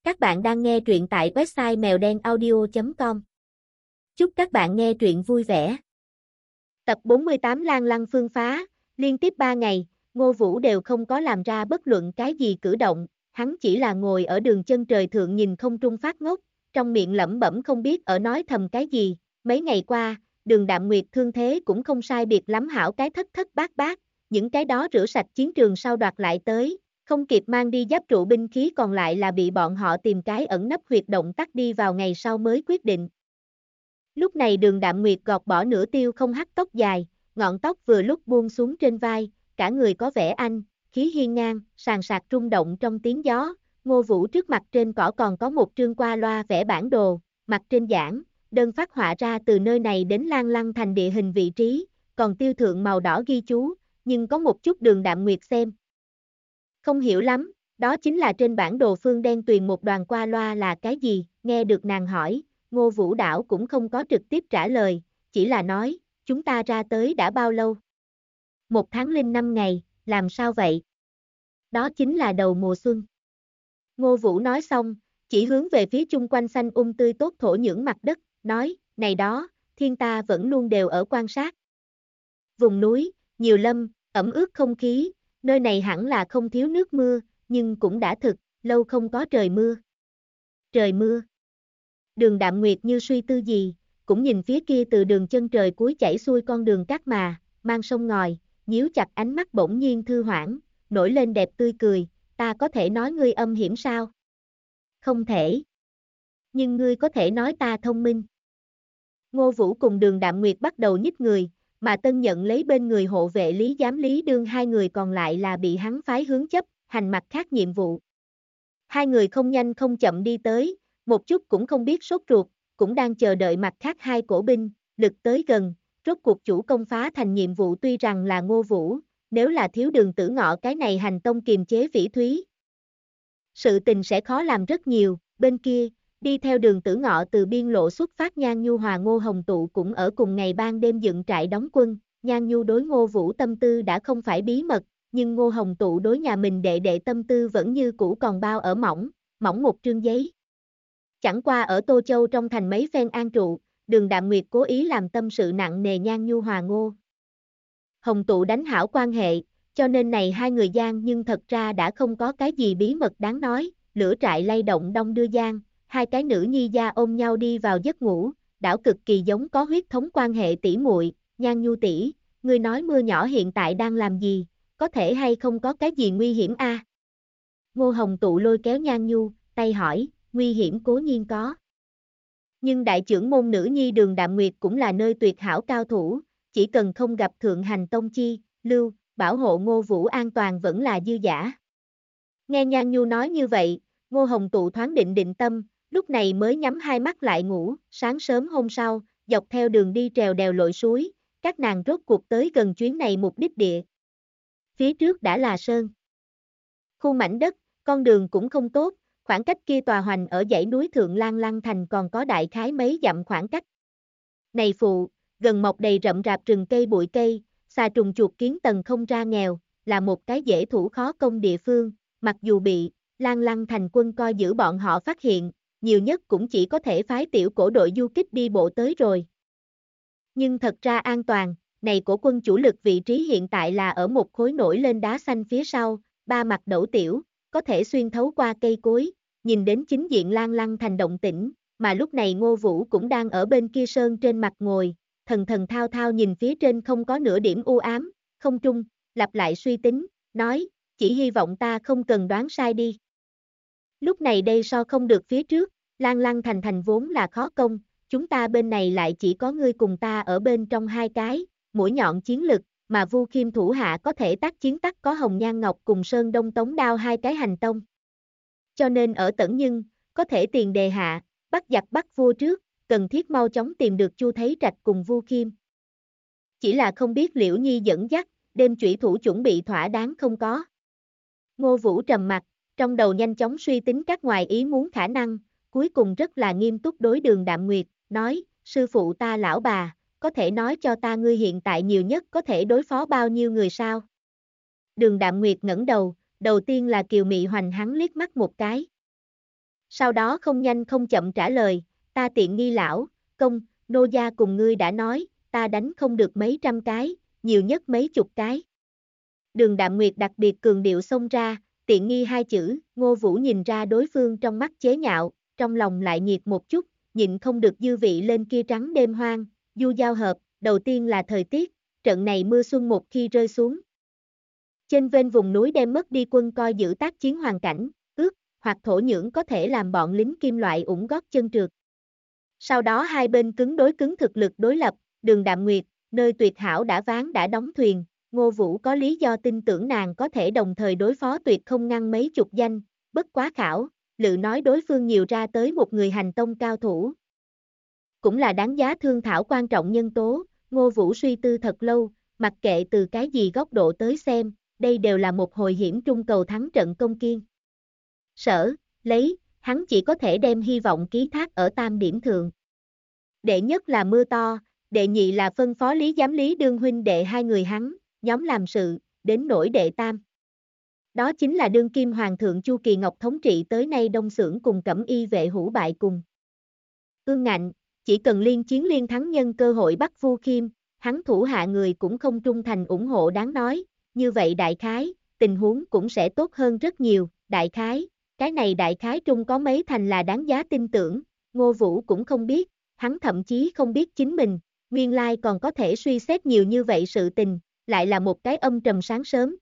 Các bạn đang nghe truyện tại website mèo đen audio.com. Chúc các bạn nghe truyện vui vẻ. Tập 48 Lan Lăng Phương Phá, liên tiếp 3 ngày, Ngô Vũ đều không có làm ra bất luận cái gì cử động, hắn chỉ là ngồi ở đường chân trời thượng nhìn không trung phát ngốc, trong miệng lẩm bẩm không biết ở nói thầm cái gì. Mấy ngày qua, Đường Đạm Nguyệt thương thế cũng không sai biệt lắm hảo cái thất thất bát bát, những cái đó rửa sạch chiến trường sau đoạt lại tới. Không kịp mang đi giáp trụ binh khí còn lại là bị bọn họ tìm cái ẩn nấp huyệt động tắt đi vào ngày sau mới quyết định. Lúc này Đường Đạm Nguyệt gọt bỏ nửa tiêu không hắt tóc dài, ngọn tóc vừa lúc buông xuống trên vai, cả người có vẻ anh, khí hiên ngang, sàn sạc rung động trong tiếng gió. Ngô Vũ trước mặt trên cỏ còn có một trương qua loa vẽ bản đồ, mặt trên giảng, đơn phát họa ra từ nơi này đến Lan Lăng thành địa hình vị trí, còn tiêu thượng màu đỏ ghi chú, nhưng có một chút Đường Đạm Nguyệt xem không hiểu lắm, đó chính là trên bản đồ phương đen tuyền một đoàn qua loa là cái gì, nghe được nàng hỏi, Ngô Vũ Đảo cũng không có trực tiếp trả lời, chỉ là nói, chúng ta ra tới đã bao lâu? 1 tháng 5 ngày, làm sao vậy? Đó chính là đầu mùa xuân. Ngô Vũ nói xong, chỉ hướng về phía chung quanh xanh tươi tốt thổ nhưỡng mặt đất, nói, này đó, thiên ta vẫn luôn đều ở quan sát. Vùng núi, nhiều lâm, ẩm ướt không khí, nơi này hẳn là không thiếu nước mưa, nhưng cũng đã thực, lâu không có trời mưa. Trời mưa. Đường Đạm Nguyệt như suy tư gì, cũng nhìn phía kia từ đường chân trời cuối chảy xuôi con đường cát mà, mang sông ngòi, nhíu chặt ánh mắt bỗng nhiên thư hoảng, nổi lên đẹp tươi cười, ta có thể nói ngươi âm hiểm sao? Không thể. Nhưng ngươi có thể nói ta thông minh. Ngô Vũ cùng Đường Đạm Nguyệt bắt đầu nhích người, mà Tân nhận lấy bên người hộ vệ Lý Giám Lý Đương, hai người còn lại là bị hắn phái hướng chấp, hành mặt khác nhiệm vụ. Hai người không nhanh không chậm đi tới, một chút cũng không biết sốt ruột, cũng đang chờ đợi mặt khác hai cổ binh, lực tới gần, rốt cuộc chủ công phá thành nhiệm vụ tuy rằng là Ngô Vũ, nếu là thiếu Đường Tử Ngọ cái này hành tông kiềm chế Vĩ Thúy, sự tình sẽ khó làm rất nhiều. Bên kia, đi theo Đường Tử Ngọ từ biên lộ xuất phát Nhan Nhu hòa Ngô Hồng Tụ cũng ở cùng ngày ban đêm dựng trại đóng quân. Nhan Nhu đối Ngô Vũ tâm tư đã không phải bí mật, nhưng Ngô Hồng Tụ đối nhà mình đệ đệ tâm tư vẫn như cũ còn bao ở mỏng một trương giấy. Chẳng qua ở Tô Châu trong thành mấy phen an trụ, Đường Đạm Nguyệt cố ý làm tâm sự nặng nề Nhan Nhu hòa Ngô Hồng Tụ đánh hảo quan hệ, cho nên này hai người gian nhưng thật ra đã không có cái gì bí mật đáng nói. Lửa trại lay động đông đưa giang, hai cái nữ nhi gia ôm nhau đi vào giấc ngủ, đảo cực kỳ giống có huyết thống quan hệ tỷ muội. Nhan Nhu tỷ, ngươi nói mưa nhỏ hiện tại đang làm gì, có thể hay không có cái gì nguy hiểm a? Ngô Hồng Tụ lôi kéo Nhan Nhu, tay hỏi, nguy hiểm cố nhiên có. Nhưng đại trưởng môn nữ nhi Đường Đạm Nguyệt cũng là nơi tuyệt hảo cao thủ, chỉ cần không gặp thượng hành tông chi, lưu, bảo hộ Ngô Vũ an toàn vẫn là dư giả. Nghe Nhan Nhu nói như vậy, Ngô Hồng Tụ thoáng định tâm, lúc này mới nhắm hai mắt lại ngủ. Sáng sớm hôm sau, dọc theo đường đi trèo đèo lội suối, các nàng rốt cuộc tới gần chuyến này mục đích địa. Phía trước đã là sơn khu mảnh đất, con đường cũng không tốt, khoảng cách kia tòa hoành ở dãy núi Thượng Lan Lăng thành còn có đại khái mấy dặm khoảng cách. Này phụ, gần mọc đầy rậm rạp rừng cây bụi cây, xà trùng chuột kiến tầng không ra nghèo, là một cái dễ thủ khó công địa phương, mặc dù bị Lan Lăng thành quân coi giữ bọn họ phát hiện, nhiều nhất cũng chỉ có thể phái tiểu cổ đội du kích đi bộ tới rồi. Nhưng thật ra an toàn, này cổ quân chủ lực vị trí hiện tại là ở một khối nổi lên đá xanh phía sau, ba mặt đẩu tiểu, có thể xuyên thấu qua cây cối, nhìn đến chính diện Lan Lăng thành động tĩnh, mà lúc này Ngô Vũ cũng đang ở bên kia sơn trên mặt ngồi, thần thần thao thao nhìn phía trên không có nửa điểm u ám, không trung, lặp lại suy tính, nói, chỉ hy vọng ta không cần đoán sai đi. Lúc này đây so không được phía trước, Lan Lăng thành vốn là khó công, chúng ta bên này lại chỉ có ngươi cùng ta ở bên trong hai cái, mũi nhọn chiến lực, mà Vu Khiêm thủ hạ có thể tác chiến tắc có Hồng Nhan Ngọc cùng Sơn Đông Tống Đao hai cái hành tông. Cho nên ở Tẩn Nhưng, có thể tiền đề hạ, bắt giặc bắt vua trước, cần thiết mau chóng tìm được Chu Thấy Trạch cùng Vu Khiêm. Chỉ là không biết Liễu Nhi dẫn dắt, đêm chủy thủ chuẩn bị thỏa đáng không có. Ngô Vũ trầm mặt, trong đầu nhanh chóng suy tính các ngoài ý muốn khả năng, cuối cùng rất là nghiêm túc đối Đường Đạm Nguyệt, nói, sư phụ ta lão bà, có thể nói cho ta ngươi hiện tại nhiều nhất có thể đối phó bao nhiêu người sao? Đường Đạm Nguyệt ngẩng đầu, đầu tiên là kiều mị hoành hắn liếc mắt một cái. Sau đó không nhanh không chậm trả lời, ta tiện nghi lão, công, nô gia cùng ngươi đã nói, ta đánh không được mấy trăm cái, nhiều nhất mấy chục cái. Đường Đạm Nguyệt đặc biệt cường điệu xông ra, tiện nghi hai chữ, Ngô Vũ nhìn ra đối phương trong mắt chế nhạo, trong lòng lại nhiệt một chút, nhịn không được dư vị lên kia trắng đêm hoang, du giao hợp, đầu tiên là thời tiết, trận này mưa xuân một khi rơi xuống. Trên ven vùng núi đem mất đi quân coi giữ tác chiến hoàn cảnh, ướt, hoặc thổ nhưỡng có thể làm bọn lính kim loại ủng gót chân trượt. Sau đó hai bên cứng đối cứng thực lực đối lập, Đường Đạm Nguyệt, nơi tuyệt hảo đã ván đã đóng thuyền, Ngô Vũ có lý do tin tưởng nàng có thể đồng thời đối phó tuyệt không ngăn mấy chục danh, bất quá khảo, lự nói đối phương nhiều ra tới một người hành tông cao thủ. Cũng là đáng giá thương thảo quan trọng nhân tố, Ngô Vũ suy tư thật lâu, mặc kệ từ cái gì góc độ tới xem, đây đều là một hồi hiểm trung cầu thắng trận công kiên. Sở, lấy, hắn chỉ có thể đem hy vọng ký thác ở tam điểm thượng. Đệ nhất là mưa to, đệ nhị là phân phó Lý Giám Lý đương huynh đệ hai người hắn, nhóm làm sự, đến nỗi đệ tam. Đó chính là đương kim hoàng thượng Chu Kỳ Ngọc thống trị tới nay Đông Xưởng cùng Cẩm Y vệ hữu bại cùng. Ương ngạnh, chỉ cần liên chiến liên thắng nhân cơ hội bắt Vu Khiêm, hắn thủ hạ người cũng không trung thành ủng hộ đáng nói, như vậy đại khái, tình huống cũng sẽ tốt hơn rất nhiều, đại khái, cái này đại khái trung có mấy thành là đáng giá tin tưởng, Ngô Vũ cũng không biết, hắn thậm chí không biết chính mình, nguyên lai còn có thể suy xét nhiều như vậy sự tình, lại là một cái âm trầm sáng sớm.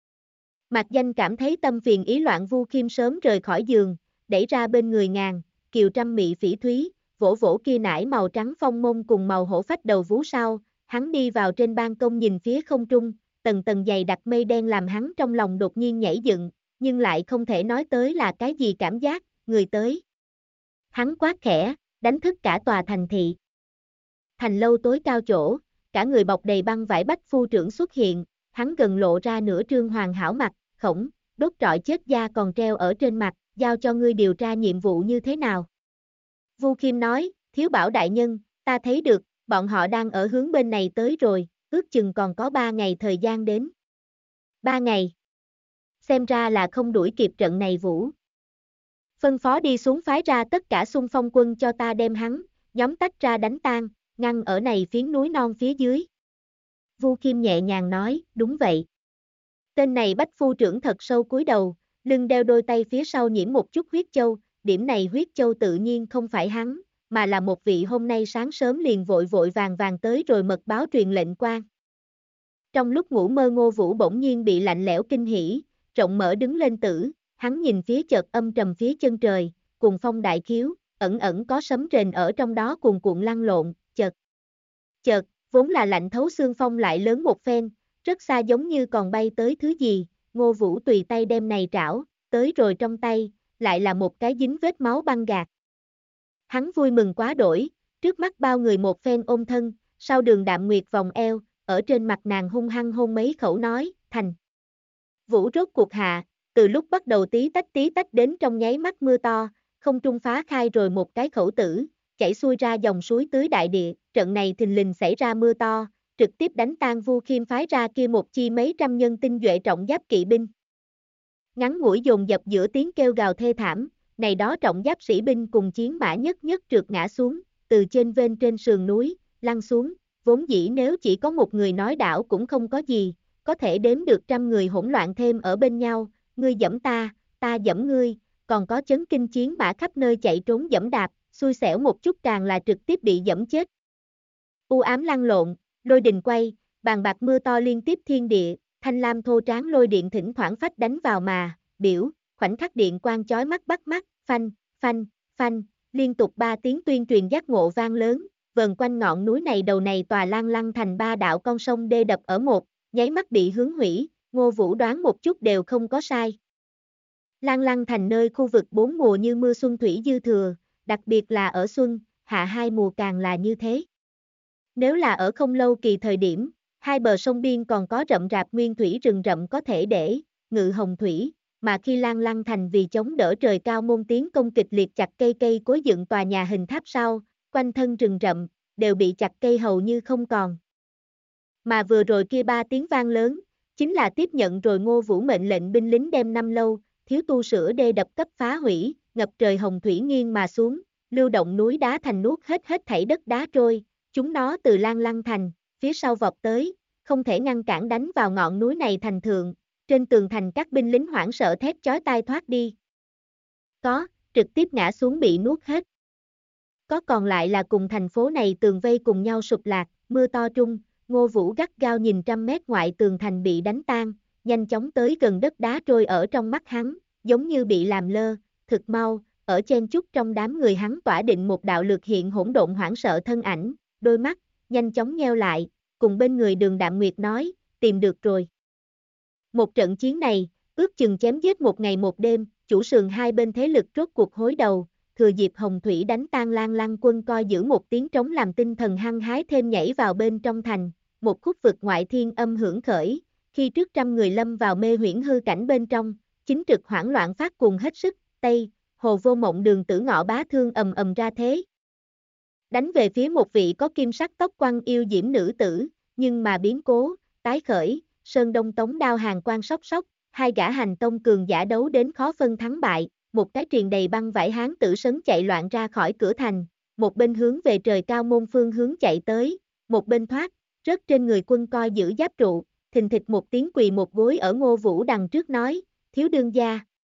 Mạc Danh cảm thấy tâm phiền ý loạn Vu Khiêm sớm rời khỏi giường, đẩy ra bên người ngàn, kiều trăm mị phỉ thúy, vỗ vỗ kia nải màu trắng phong môn cùng màu hổ phách đầu vú sau, hắn đi vào trên ban công nhìn phía không trung, tầng tầng dày đặc mây đen làm hắn trong lòng đột nhiên nhảy dựng, nhưng lại không thể nói tới là cái gì cảm giác, người tới. Hắn quát khẽ, đánh thức cả tòa thành thị. Thành lâu tối cao chỗ, cả người bọc đầy băng vải bách phu trưởng xuất hiện, hắn gần lộ ra nửa trương hoàn hảo mặt, khổng, đốt trọi chết da còn treo ở trên mặt, giao cho ngươi điều tra nhiệm vụ như thế nào. Vu Khiêm nói, thiếu bảo đại nhân, ta thấy được, bọn họ đang ở hướng bên này tới rồi, ước chừng còn có 3 ngày thời gian đến. 3 ngày. Xem ra là không đuổi kịp trận này vũ. Phân phó đi xuống phái ra tất cả xung phong quân cho ta đem hắn, nhóm tách ra đánh tan, ngăn ở này phiến núi non phía dưới. Vu Khiêm nhẹ nhàng nói, đúng vậy. Tên này bách phu trưởng thật sâu cúi đầu, lưng đeo đôi tay phía sau nhiễm một chút huyết châu, điểm này huyết châu tự nhiên không phải hắn, mà là một vị hôm nay sáng sớm liền vội vội vàng vàng tới rồi mật báo truyền lệnh quan. Trong lúc ngủ mơ Ngô Vũ bỗng nhiên bị lạnh lẽo kinh hỉ, rộng mở đứng lên tử, hắn nhìn phía chợt âm trầm phía chân trời, cùng phong đại khiếu, ẩn ẩn có sấm rền ở trong đó cuồn cuộn lăn lộn, chợt, vốn là lạnh thấu xương phong lại lớn một phen, rất xa giống như còn bay tới thứ gì, Ngô Vũ tùy tay đem này trảo, tới rồi trong tay, lại là một cái dính vết máu băng gạc. Hắn vui mừng quá đổi, trước mắt bao người một phen ôm thân, sau Đường Đạm Nguyệt vòng eo, ở trên mặt nàng hung hăng hôn mấy khẩu nói, thành. Vũ rốt cuộc hạ, từ lúc bắt đầu tí tách đến trong nháy mắt mưa to, không trung phá khai rồi một cái khẩu tử, chảy xuôi ra dòng suối tưới đại địa, trận này thình lình xảy ra mưa to, trực tiếp đánh tan Vu Khiêm phái ra kia một chi mấy trăm nhân tinh nhuệ trọng giáp kỵ binh. Ngắn ngủi dồn dập giữa tiếng kêu gào thê thảm, này đó trọng giáp sĩ binh cùng chiến mã nhất trượt ngã xuống, từ trên vên trên sườn núi, lăn xuống, vốn dĩ nếu chỉ có một người nói đảo cũng không có gì, có thể đếm được trăm người hỗn loạn thêm ở bên nhau, ngươi giẫm ta giẫm ngươi, còn có chấn kinh chiến mã khắp nơi chạy trốn giẫm đạp, xui xẻo một chút càng là trực tiếp bị giẫm chết. U ám lăn lộn, lôi đình quay, bàn bạc mưa to liên tiếp thiên địa, thanh lam thô tráng lôi điện thỉnh thoảng phách đánh vào mà, biểu, khoảnh khắc điện quang chói mắt bắt mắt, phanh, liên tục 3 tiếng tuyên truyền giác ngộ vang lớn, vần quanh ngọn núi này đầu này tòa Lan Lăng thành 3 đạo con sông đê đập ở một, nháy mắt bị hướng hủy, Ngô Vũ đoán một chút đều không có sai. Lan Lăng thành nơi khu vực 4 mùa như mưa xuân thủy dư thừa, đặc biệt là ở xuân, hạ 2 mùa càng là như thế. Nếu là ở không lâu kỳ thời điểm, hai bờ sông biên còn có rậm rạp nguyên thủy rừng rậm có thể để ngự hồng thủy, mà khi Lan Lăng thành vì chống đỡ trời cao môn tiến công kịch liệt chặt cây cối dựng tòa nhà hình tháp sau, quanh thân rừng rậm, đều bị chặt cây hầu như không còn. Mà vừa rồi kia 3 tiếng vang lớn, chính là tiếp nhận rồi Ngô Vũ mệnh lệnh binh lính đem 5 lâu, thiếu tu sửa đê đập cấp phá hủy, ngập trời hồng thủy nghiêng mà xuống, lưu động núi đá thành nuốt hết thảy đất đá trôi, chúng nó từ Lan Lăng thành, phía sau vọt tới, không thể ngăn cản đánh vào ngọn núi này thành thượng, trên tường thành các binh lính hoảng sợ thét chói tai thoát đi. Có, trực tiếp ngã xuống bị nuốt hết. Có còn lại là cùng thành phố này tường vây cùng nhau sụp lạc, mưa to trung, Ngô Vũ gắt gao nhìn 100 mét ngoại tường thành bị đánh tan, nhanh chóng tới gần đất đá trôi ở trong mắt hắn, giống như bị làm lơ, thực mau, ở chen chúc trong đám người hắn tỏa định một đạo lược hiện hỗn độn hoảng sợ thân ảnh, đôi mắt, nhanh chóng nheo lại, cùng bên người Đường Đạm Nguyệt nói, tìm được rồi. Một trận chiến này, ước chừng chém giết một ngày một đêm, chủ sườn hai bên thế lực rốt cuộc hối đầu, thừa dịp hồng thủy đánh tan Lan Lăng quân coi giữ một tiếng trống làm tinh thần hăng hái thêm nhảy vào bên trong thành, một khúc vực ngoại thiên âm hưởng khởi, khi trước 100 người lâm vào mê huyễn hư cảnh bên trong, chính trực hoảng loạn phát cuồng hết sức, Tây, Hồ Vô Mộng Đường Tử Ngọ bá thương ầm ầm ra thế. Đánh về phía một vị có kim sắc tóc quăng yêu diễm nữ tử, nhưng mà biến cố, tái khởi, Sơn Đông Tống đao hàng quan sóc sóc, hai gã hành tông cường giả đấu đến khó phân thắng bại, một cái triền đầy băng vải hán tử sấn chạy loạn ra khỏi cửa thành, một bên hướng về trời cao môn phương hướng chạy tới, một bên thoát, rớt trên người quân coi giữ giáp trụ, thình thịch một tiếng quỳ một gối ở Ngô Vũ đằng trước nói, thiếu đương gia.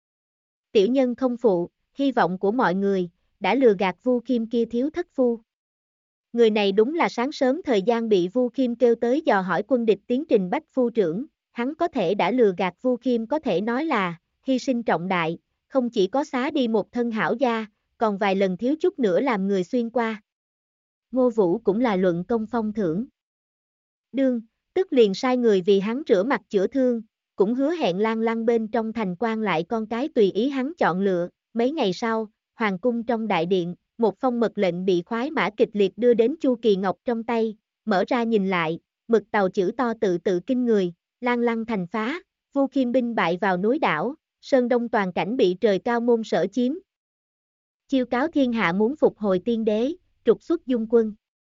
Tiểu nhân không phụ, hy vọng của mọi người, đã lừa gạt Vu Khiêm kia thiếu thất phu. Người này đúng là sáng sớm thời gian bị Vu Khiêm kêu tới dò hỏi quân địch tiến trình bách phu trưởng, hắn có thể đã lừa gạt Vu Khiêm có thể nói là, hy sinh trọng đại, không chỉ có xá đi một thân hảo gia, còn vài lần thiếu chút nữa làm người xuyên qua. Ngô Vũ cũng là luận công phong thưởng. Đương, tức liền sai người vì hắn rửa mặt chữa thương, cũng hứa hẹn Lan Lăng bên trong thành quan lại con cái tùy ý hắn chọn lựa, mấy ngày sau, hoàng cung trong đại điện, một phong mật lệnh bị khoái mã kịch liệt đưa đến Chu Kỳ Ngọc trong tay, mở ra nhìn lại, mực tàu chữ to tự kinh người, Lan Lăng thành phá, Vu Khiêm binh bại vào núi đảo, Sơn Đông toàn cảnh bị trời cao môn sở chiếm. Chiêu cáo thiên hạ muốn phục hồi tiên đế, trục xuất dung quân.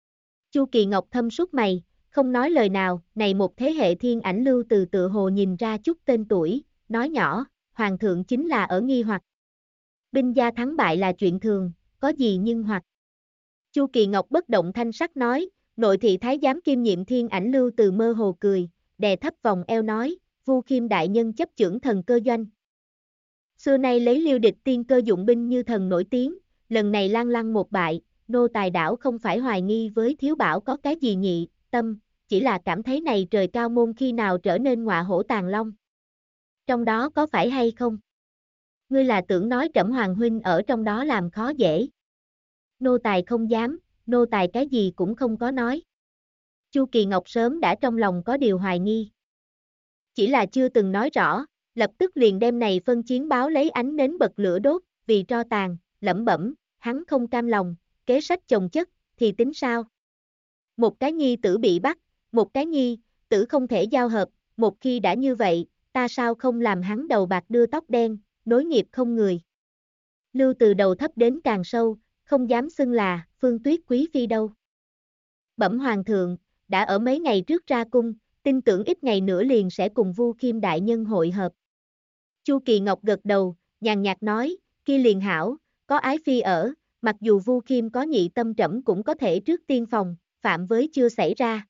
Chu Kỳ Ngọc thâm sút mày, không nói lời nào, này một thế hệ thiên ảnh lưu từ tự hồ nhìn ra chút tên tuổi, nói nhỏ, hoàng thượng chính là ở nghi hoặc. Binh gia thắng bại là chuyện thường, có gì nhưng hoặc. Chu Kỳ Ngọc bất động thanh sắc nói, nội thị thái giám kiêm nhiệm thiên ảnh lưu từ mơ hồ cười, đè thấp vòng eo nói, Vu Khiêm đại nhân chấp chưởng thần cơ doanh. Xưa nay lấy Liêu địch tiên cơ dụng binh như thần nổi tiếng, lần này Lan Lăng một bại, nô tài đảo không phải hoài nghi với thiếu bảo có cái gì nhị tâm, chỉ là cảm thấy này trời cao môn khi nào trở nên ngọa hổ tàng long. Trong đó có phải hay không? Ngươi là tưởng nói Trẫm hoàng huynh ở trong đó làm khó dễ. Nô tài không dám, nô tài cái gì cũng không có nói. Chu Kỳ Ngọc sớm đã trong lòng có điều hoài nghi. Chỉ là chưa từng nói rõ, lập tức liền đem này phân chiến báo lấy ánh nến bật lửa đốt, vì tro tàn, lẩm bẩm, hắn không cam lòng, kế sách chồng chất, thì tính sao? Một cái nhi tử bị bắt, một cái nhi tử không thể giao hợp, một khi đã như vậy, ta sao không làm hắn đầu bạc đưa tóc đen, nối nghiệp không người. Lưu từ đầu thấp đến càng sâu, không dám xưng là Phương Tuyết quý phi đâu. Bẩm hoàng thượng, đã ở mấy ngày trước ra cung, tin tưởng ít ngày nữa liền sẽ cùng Vu Khiêm đại nhân hội hợp. Chu Kỳ Ngọc gật đầu, nhàn nhạt nói, kia liền hảo, có ái phi ở, mặc dù Vu Khiêm có nhị tâm trẫm cũng có thể trước tiên phòng, phạm với chưa xảy ra.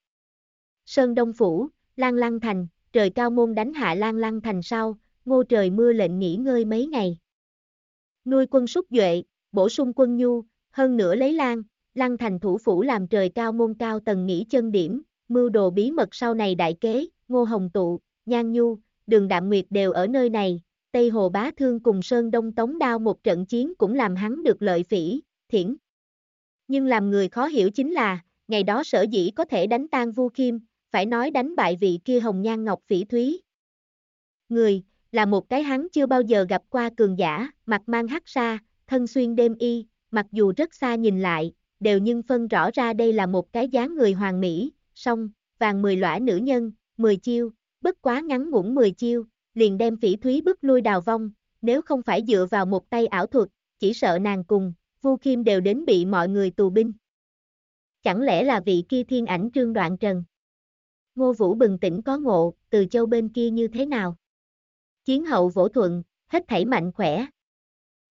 Sơn Đông Phủ, Lan Lăng Thành, trời cao môn đánh hạ Lan Lăng Thành sau, Ngô trời mưa lệnh nghỉ ngơi mấy ngày. Nuôi quân súc duệ, bổ sung quân nhu, hơn nữa lấy Lăng Thành thủ phủ làm trời cao môn cao tầng nghỉ chân điểm, mưu đồ bí mật sau này đại kế, Ngô Hồng Tụ, Nhan Nhu, Đường Đạm Nguyệt đều ở nơi này, Tây Hồ Bá Thương cùng Sơn Đông Tống Đao một trận chiến cũng làm hắn được lợi phỉ, thiển. Nhưng làm người khó hiểu chính là, ngày đó sở dĩ có thể đánh tan Vu Khiêm, phải nói đánh bại vị kia hồng nhan ngọc phỉ thúy. Người, là một cái hắn chưa bao giờ gặp qua cường giả, mặt mang hắc sa, thân xuyên đêm y, mặc dù rất xa nhìn lại, đều nhưng phân rõ ra đây là một cái dáng người hoàn mỹ, song, vàng 10 lõa nữ nhân, 10 chiêu, bất quá ngắn ngủn 10 chiêu, liền đem phỉ thúy bức lui đào vong, nếu không phải dựa vào một tay ảo thuật, chỉ sợ nàng cùng, Vu Khiêm đều đến bị mọi người tù binh. Chẳng lẽ là vị kia thiên ảnh Trương Đoạn Trần? Ngô Vũ bừng tỉnh có ngộ, Từ Châu bên kia như thế nào? Chiến hậu vỗ thuận, hết thảy mạnh khỏe.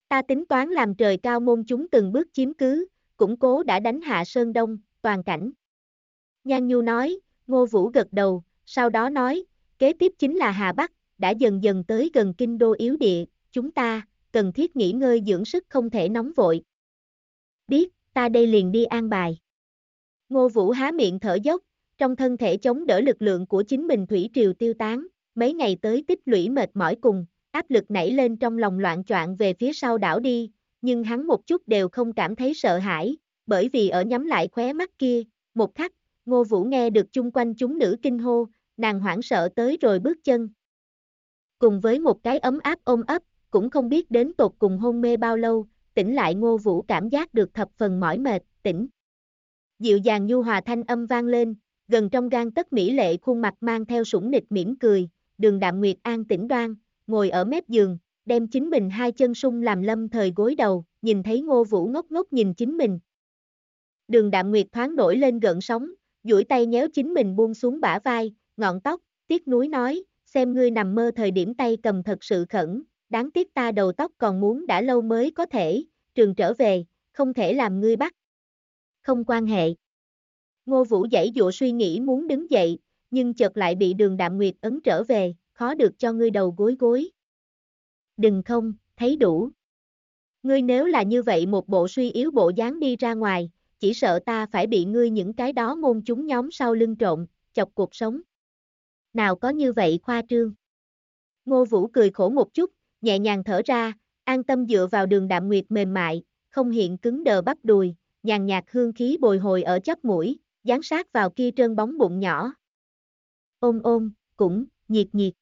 Ta tính toán làm trời cao môn chúng từng bước chiếm cứ, củng cố đã đánh hạ Sơn Đông, toàn cảnh. Nhan Nhu nói, Ngô Vũ gật đầu, sau đó nói, kế tiếp chính là Hà Bắc, đã dần dần tới gần kinh đô yếu địa, chúng ta, cần thiết nghỉ ngơi dưỡng sức không thể nóng vội. Biết, ta đây liền đi an bài. Ngô Vũ há miệng thở dốc, trong thân thể chống đỡ lực lượng của chính mình thủy triều tiêu tán, mấy ngày tới tích lũy mệt mỏi cùng, áp lực nảy lên trong lòng loạn choạng về phía sau đảo đi, nhưng hắn một chút đều không cảm thấy sợ hãi, bởi vì ở nhắm lại khóe mắt kia, một khắc, Ngô Vũ nghe được chung quanh chúng nữ kinh hô, nàng hoảng sợ tới rồi bước chân. Cùng với một cái ấm áp ôm ấp, cũng không biết đến tột cùng hôn mê bao lâu, tỉnh lại Ngô Vũ cảm giác được thập phần mỏi mệt, tỉnh. Dịu dàng nhu hòa thanh âm vang lên, gần trong gang tấc mỹ lệ khuôn mặt mang theo sủng nịch mỉm cười, Đường Đạm Nguyệt an tĩnh đoan, ngồi ở mép giường, đem chính mình hai chân sung làm lâm thời gối đầu, nhìn thấy Ngô Vũ ngốc ngốc nhìn chính mình. Đường Đạm Nguyệt thoáng nổi lên gợn sóng, duỗi tay nhéo chính mình buông xuống bả vai, ngọn tóc, tiếc nuối nói, xem ngươi nằm mơ thời điểm tay cầm thật sự khẩn, đáng tiếc ta đầu tóc còn muốn đã lâu mới có thể, trường trở về, không thể làm ngươi bắt. Không quan hệ. Ngô Vũ giãy giụa suy nghĩ muốn đứng dậy, nhưng chợt lại bị Đường Đạm Nguyệt ấn trở về, khó được cho ngươi đầu gối gối. Đừng không, thấy đủ. Ngươi nếu là như vậy một bộ suy yếu bộ dáng đi ra ngoài, chỉ sợ ta phải bị ngươi những cái đó môn chúng nhóm sau lưng trộn, chọc cuộc sống. Nào có như vậy khoa trương. Ngô Vũ cười khổ một chút, nhẹ nhàng thở ra, an tâm dựa vào Đường Đạm Nguyệt mềm mại, không hiện cứng đờ bắp đùi, nhàn nhạt hương khí bồi hồi ở chóp mũi, dán sát vào kia trơn bóng bụng nhỏ. Ôm ôm, cũng, nhiệt nhiệt.